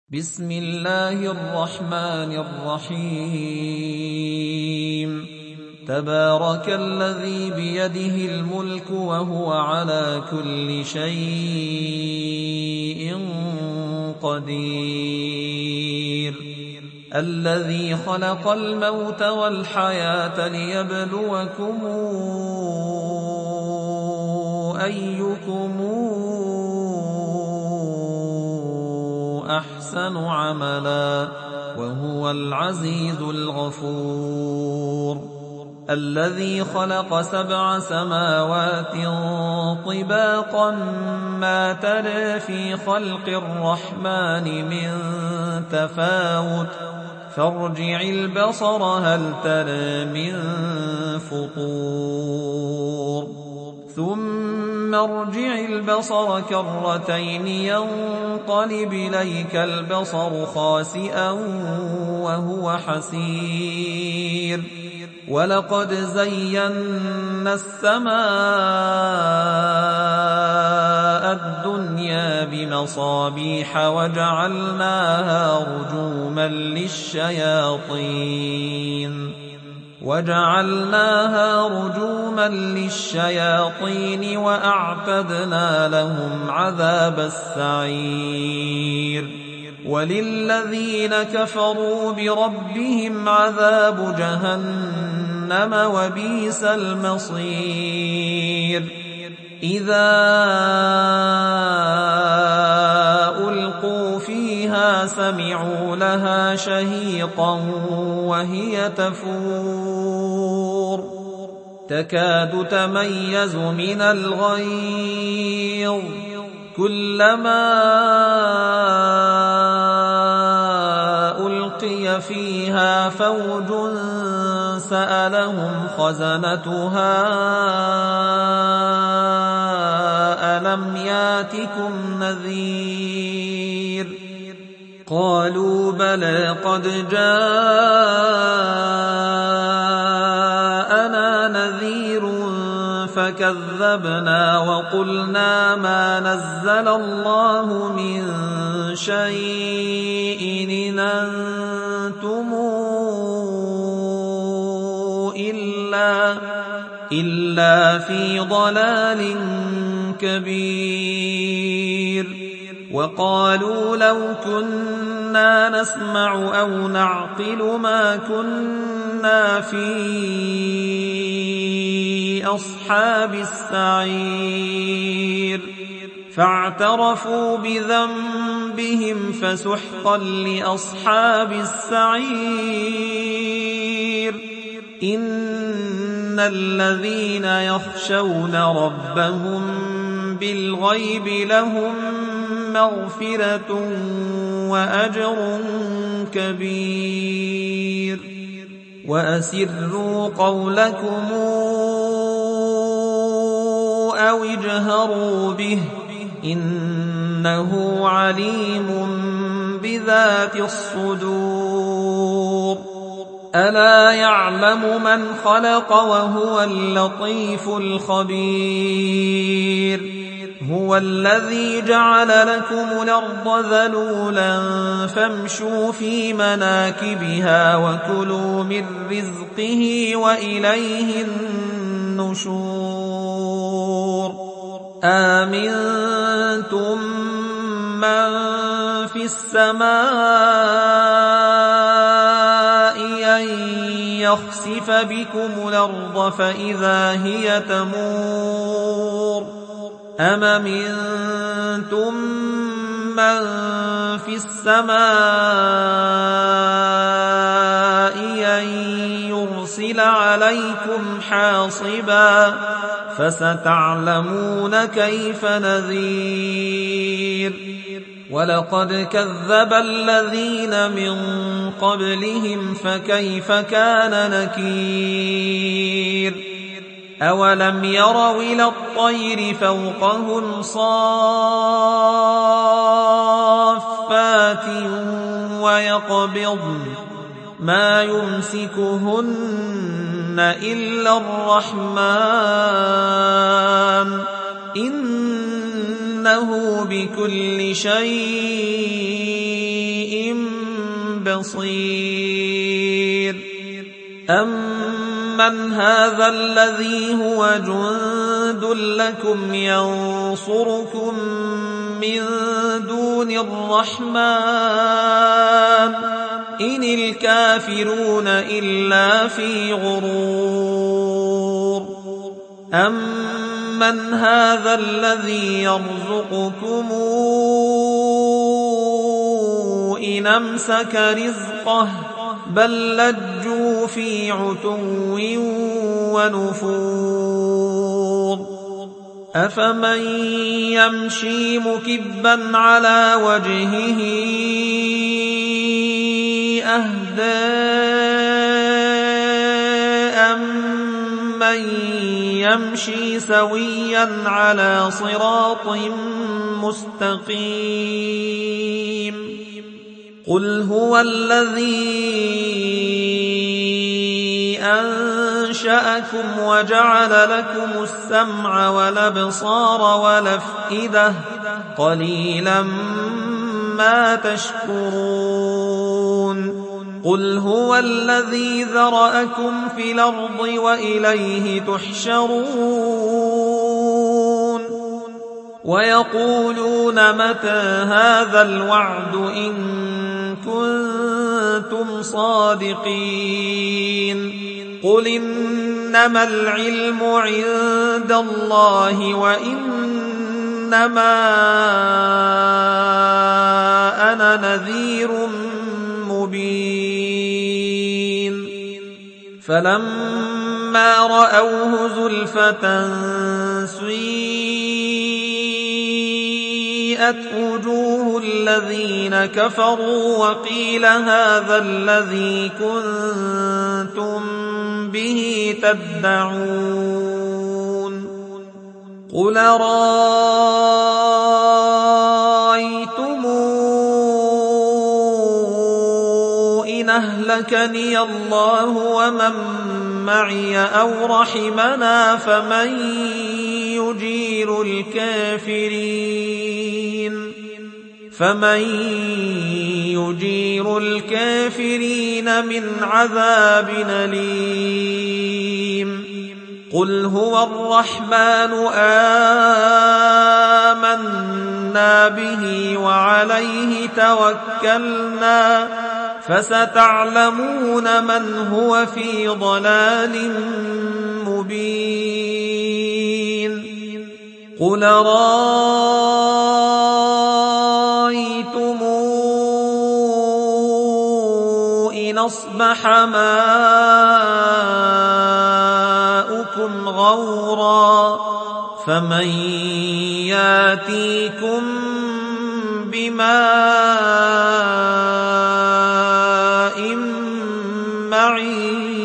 بسم الله الرحمن الرحيم تبارك الذي بيده الملك وهو على كل شيء قدير الذي خلق الموت والحياة ليبلوكم أيكم أحسن عملا وهو العزيز الغفور الذي خلق 7 سماوات طباقا ما ترى في خلق الرحمن من تفاوت فارجع البصر هل ترى من فطور ثم ارجع البصر كرتين ينقلب إليك البصر خاسئا وهو حسير ولقد زينا السماء الدنيا بمصابيح وجعلناها رجوما للشياطين وأعتدنا لهم عذاب السعير وللذين كفروا بربهم عذاب جهنم وبئس المصير إذا ألقوا فيها سمعوا لها شهيقا وهي تفور تكاد تميز من الغيظ كلما ألقي فيها فوج سألهم خزنتها ألم ياتكم نذير قالوا بلى قد جاءنا نذير فكذبنا وقلنا ما نزل الله من شيء إن أنتم إلا في ضلال كبير وقالوا لو كنا نسمع أو نعقل ما كنا في أصحاب السعير فاعترفوا بذنبهم فسحقا لأصحاب السعير إن الذين يخشون ربهم بالغيب لهم مغفرة وأجر كبير وأسروا قولكم أو اجهروا به إنه عليم بذات الصدور ألا يعلم من خلق وهو اللطيف الخبير هو الذي جعل لكم الأرض ذلولا فامشوا في مناكبها وكلوا من رزقه وإليه النشور آمنتم من في السماء أن يخسف بكم الأرض فإذا هي تمور أم أمنتم من في السماء أن يرسل عليكم حاصبا فستعلمون كيف نذير ولقد كذب الذين من قبلهم فكيف كان نكير أولم يروا إلى الطير فوقهم صافات ويقبضن ما يمسكهن إلا الرحمن إنه بكل شيء بصير أمن هذا الذي هو جند لكم ينصركم من دون الرحمن إن الكافرون إلا في غرور أمن هذا الذي يرزقكم إن أمسك رزقه بل لجوا في عتو ونفور أفمن يمشي مكبا على وجهه أهدى أمن يمشي سويا على صراط مستقيم قل هو الذي أنشأكم وجعل لكم السمع والأبصار والأفئدة قليلا ما تشكرون قل هو الذي ذرأكم في الأرض وإليه تحشرون ويقولون متى هذا الوعد إن كنتم صادقين قل إنما العلم عند الله وإنما أنا نذير مبين فلما رأوه زلفة سيئت وجوه الذين كفروا وقيل هذا الذي كنتم به تدعون قل رأيتم إن أهلكني الله ومن معي أو رحمنا فمن يجير الكافرين من عذاب أليم قل هو الرحمن آمنا به وعليه توكلنا فستعلمون من هو في ضلال مبين قل رأيتم إن أصبح ماؤكم غورا فمن ياتيكم بماء معين